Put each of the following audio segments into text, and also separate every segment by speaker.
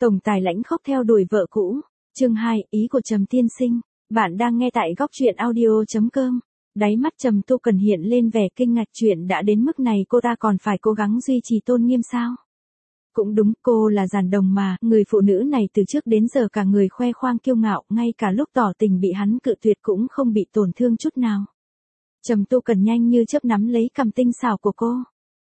Speaker 1: Tổng tài lãnh khốc theo đuổi vợ cũ. Chương 2, ý của Trầm tiên sinh. Bạn đang nghe tại góc truyện audio.com. Đáy mắt Trầm Tu Cần hiện lên vẻ kinh ngạc, chuyện đã đến mức này cô ta còn phải cố gắng duy trì tôn nghiêm sao? Cũng đúng, cô là Giản Đồng mà, người phụ nữ này từ trước đến giờ cả người khoe khoang kiêu ngạo, ngay cả lúc tỏ tình bị hắn cự tuyệt cũng không bị tổn thương chút nào. Trầm Tu Cần nhanh như chớp nắm lấy cằm tinh xảo của cô.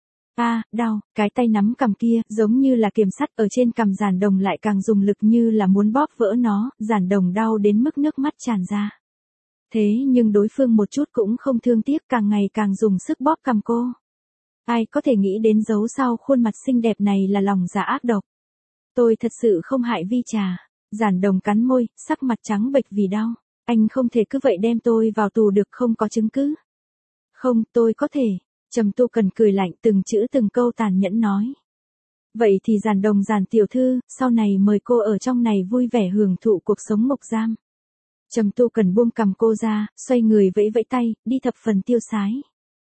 Speaker 1: Đau, cái tay nắm cằm kia, giống như là kiềm sắt, ở trên cằm Giản Đồng lại càng dùng lực như là muốn bóp vỡ nó, Giản Đồng đau đến mức nước mắt tràn ra. Thế nhưng đối phương một chút cũng không thương tiếc, càng ngày càng dùng sức bóp cằm cô. Ai có thể nghĩ đến giấu sau khuôn mặt xinh đẹp này là lòng dạ ác độc. Tôi thật sự không hại Vi Trà. Giản Đồng cắn môi, sắc mặt trắng bệch vì đau. Anh không thể cứ vậy đem tôi vào tù được, không có chứng cứ. Không, tôi có thể. Trầm Tu Cần cười lạnh, từng chữ từng câu tàn nhẫn nói. Vậy thì Giản Đồng, Giản tiểu thư, sau này mời cô ở trong này vui vẻ hưởng thụ cuộc sống ngục giam. Trầm Tu Cần buông cằm cô ra, xoay người vẫy vẫy tay, đi thập phần tiêu sái.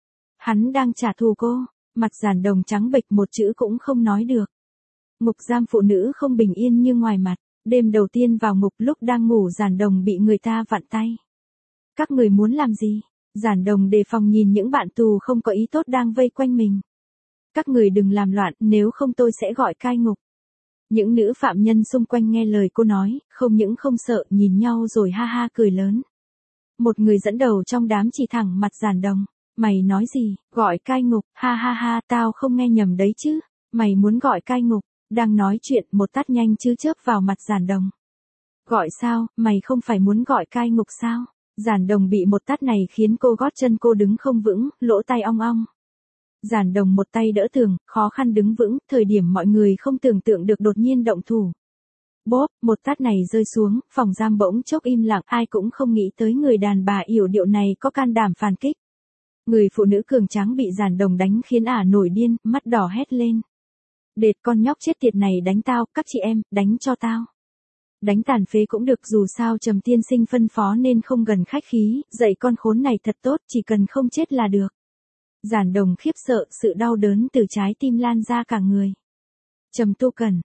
Speaker 1: Hắn đang trả thù cô, mặt Giản Đồng trắng bệch, một chữ cũng không nói được. Ngục giam phụ nữ không bình yên như ngoài mặt. Đêm đầu tiên vào ngục, lúc đang ngủ Giản Đồng bị người ta vặn tay. Các người muốn làm gì? Giản Đồng đề phòng nhìn những bạn tù không có ý tốt đang vây quanh mình. Các người đừng làm loạn, nếu không tôi sẽ gọi cai ngục. Những nữ phạm nhân xung quanh nghe lời cô nói, không những không sợ, nhìn nhau rồi ha ha cười lớn. Một người dẫn đầu trong đám chỉ thẳng mặt Giản Đồng. Mày nói gì, gọi cai ngục, ha ha ha, tao không nghe nhầm đấy chứ, mày muốn gọi cai ngục. Đang nói chuyện, một tát nhanh chứ chớp vào mặt Giản Đồng. Gọi sao, mày không phải muốn gọi cai ngục sao? Giản Đồng bị một tát này khiến cô gót chân cô đứng không vững, lỗ tai ong ong. Giản Đồng một tay đỡ tường, khó khăn đứng vững, thời điểm mọi người không tưởng tượng được đột nhiên động thủ. Bốp, một tát này rơi xuống, phòng giam bỗng chốc im lặng, ai cũng không nghĩ tới người đàn bà yểu điệu này có can đảm phản kích. Người phụ nữ cường tráng bị Giản Đồng đánh khiến ả nổi điên, mắt đỏ hét lên. Đệt, con nhóc chết tiệt này đánh tao, các chị em, đánh cho tao. Đánh tàn phế cũng được, dù sao Trầm tiên sinh phân phó nên không gần khách khí, dạy con khốn này thật tốt, chỉ cần không chết là được. Giản Đồng khiếp sợ, sự đau đớn từ trái tim lan ra cả người. Trầm Tu Cần,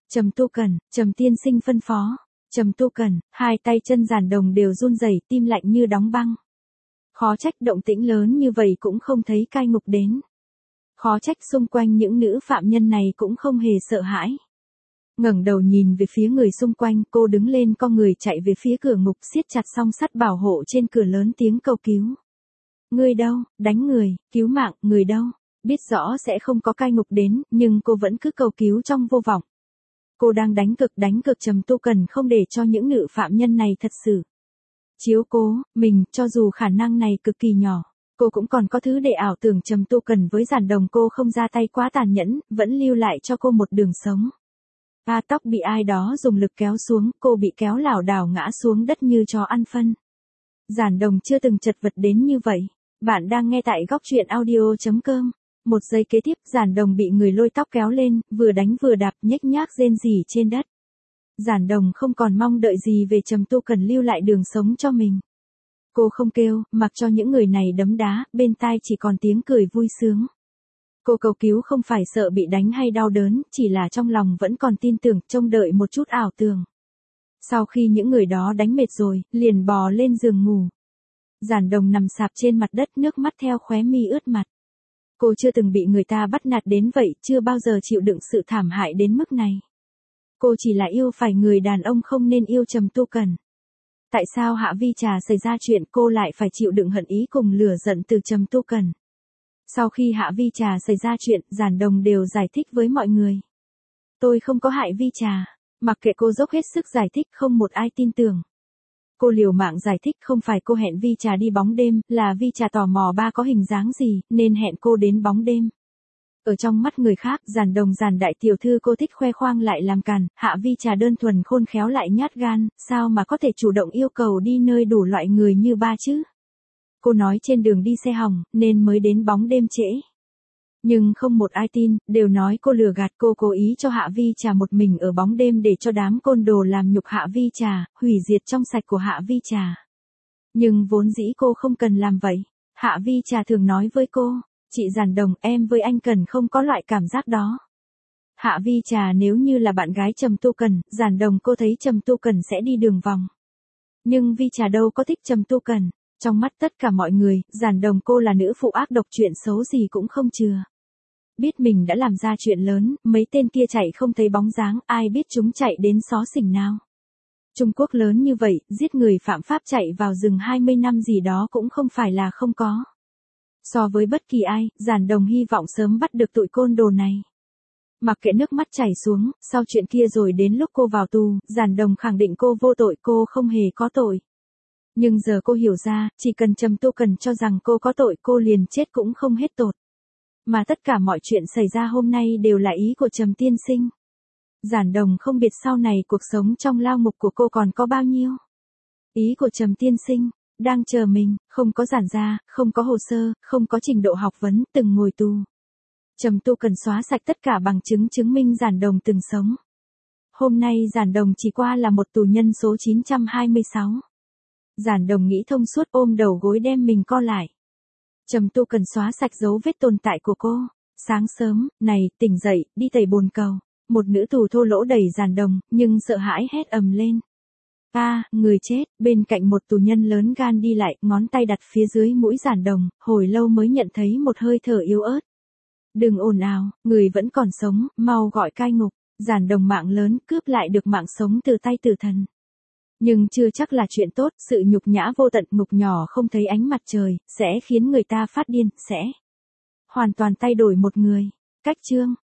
Speaker 1: Trầm tiên sinh phân phó. Trầm Tu Cần, hai tay chân Giản Đồng đều run rẩy, tim lạnh như đóng băng. Khó trách động tĩnh lớn như vậy cũng không thấy cai ngục đến. Khó trách xung quanh những nữ phạm nhân này cũng không hề sợ hãi. Ngẩng đầu nhìn về phía người xung quanh, cô đứng lên co người chạy về phía cửa ngục, siết chặt song sắt bảo hộ trên cửa, lớn tiếng cầu cứu. Người đâu, đánh người, cứu mạng, người đâu? Biết rõ sẽ không có cai ngục đến, nhưng cô vẫn cứ cầu cứu trong vô vọng. Cô đang đánh cực Trầm Tu Cần không để cho những nữ phạm nhân này thật sự chiếu cố mình, cho dù khả năng này cực kỳ nhỏ. Cô cũng còn có thứ để ảo tưởng. Trầm Tu Cần với Giản Đồng cô không ra tay quá tàn nhẫn, vẫn lưu lại cho cô một đường sống. Tóc bị ai đó dùng lực kéo xuống, cô bị kéo lảo đảo ngã xuống đất như chó ăn phân. Giản Đồng chưa từng chật vật đến như vậy. Bạn đang nghe tại góc truyện audio.com. Một giây kế tiếp, Giản Đồng bị người lôi tóc kéo lên, vừa đánh vừa đạp, nhếch nhác rên rỉ trên đất. Giản Đồng không còn mong đợi gì về Trầm Tu Cần lưu lại đường sống cho mình. Cô không kêu, mặc cho những người này đấm đá, bên tai chỉ còn tiếng cười vui sướng. Cô cầu cứu không phải sợ bị đánh hay đau đớn, chỉ là trong lòng vẫn còn tin tưởng, trông đợi một chút ảo tưởng. Sau khi những người đó đánh mệt rồi, liền bò lên giường ngủ. Giản Đồng nằm sạp trên mặt đất, nước mắt theo khóe mi ướt mặt. Cô chưa từng bị người ta bắt nạt đến vậy, chưa bao giờ chịu đựng sự thảm hại đến mức này. Cô chỉ là yêu phải người đàn ông, không nên yêu Trầm Tu Cần. Tại sao Hạ Vi Trà xảy ra chuyện cô lại phải chịu đựng hận ý cùng lửa giận từ Trầm Tu Cần? Sau khi Hạ Vi Trà xảy ra chuyện, Giản Đồng đều giải thích với mọi người. Tôi không có hại Vi Trà. Mặc kệ cô dốc hết sức giải thích, không một ai tin tưởng. Cô liều mạng giải thích không phải cô hẹn Vi Trà đi bóng đêm, là Vi Trà tò mò ba có hình dáng gì, nên hẹn cô đến bóng đêm. Ở trong mắt người khác, Giản Đồng, Giản đại tiểu thư cô thích khoe khoang lại làm càn, Hạ Vi Trà đơn thuần khôn khéo lại nhát gan, sao mà có thể chủ động yêu cầu đi nơi đủ loại người như ba chứ? Cô nói trên đường đi xe hỏng, nên mới đến bóng đêm trễ. Nhưng không một ai tin, đều nói cô lừa gạt, cô cố ý cho Hạ Vi Trà một mình ở bóng đêm để cho đám côn đồ làm nhục Hạ Vi Trà, hủy diệt trong sạch của Hạ Vi Trà. Nhưng vốn dĩ cô không cần làm vậy. Hạ Vi Trà thường nói với cô, chị Giản Đồng, em với anh Cần không có loại cảm giác đó. Hạ Vi Trà nếu như là bạn gái Trầm Tu Cần, Giản Đồng cô thấy Trầm Tu Cần sẽ đi đường vòng. Nhưng Vi Trà đâu có thích Trầm Tu Cần. Trong mắt tất cả mọi người, Giản Đồng cô là nữ phụ ác độc, chuyện xấu gì cũng không chừa. Biết mình đã làm ra chuyện lớn, mấy tên kia chạy không thấy bóng dáng, ai biết chúng chạy đến xó xỉnh nào. Trung Quốc lớn như vậy, giết người phạm pháp chạy vào rừng 20 năm gì đó cũng không phải là không có. So với bất kỳ ai, Giản Đồng hy vọng sớm bắt được tụi côn đồ này. Mặc kệ nước mắt chảy xuống, sau chuyện kia rồi đến lúc cô vào tù, Giản Đồng khẳng định cô vô tội, cô không hề có tội. Nhưng giờ cô hiểu ra, chỉ cần Trầm Tu Cần cho rằng cô có tội, cô liền chết cũng không hết tội. Mà tất cả mọi chuyện xảy ra hôm nay đều là ý của Trầm tiên sinh. Giản Đồng không biết sau này cuộc sống trong lao ngục của cô còn có bao nhiêu. Ý của Trầm tiên sinh, đang chờ mình, không có giản gia, không có hồ sơ, không có trình độ học vấn, từng ngồi tù. Trầm Tu Cần xóa sạch tất cả bằng chứng chứng minh Giản Đồng từng sống. Hôm nay Giản Đồng chỉ qua là một tù nhân số 926. Giản Đồng nghĩ thông suốt, ôm đầu gối đem mình co lại. Trầm Tu Cần xóa sạch dấu vết tồn tại của cô. Sáng sớm, này, tỉnh dậy, đi tẩy bồn cầu. Một nữ tù thô lỗ đẩy Giản Đồng, nhưng sợ hãi hét ầm lên. Người chết, bên cạnh một tù nhân lớn gan đi lại, ngón tay đặt phía dưới mũi Giản Đồng, hồi lâu mới nhận thấy một hơi thở yếu ớt. Đừng ồn ào, người vẫn còn sống, mau gọi cai ngục. Giản Đồng mạng lớn, cướp lại được mạng sống từ tay tử thần. Nhưng chưa chắc là chuyện tốt, sự nhục nhã vô tận, ngục nhỏ không thấy ánh mặt trời, sẽ khiến người ta phát điên, sẽ hoàn toàn thay đổi một người. Cách chương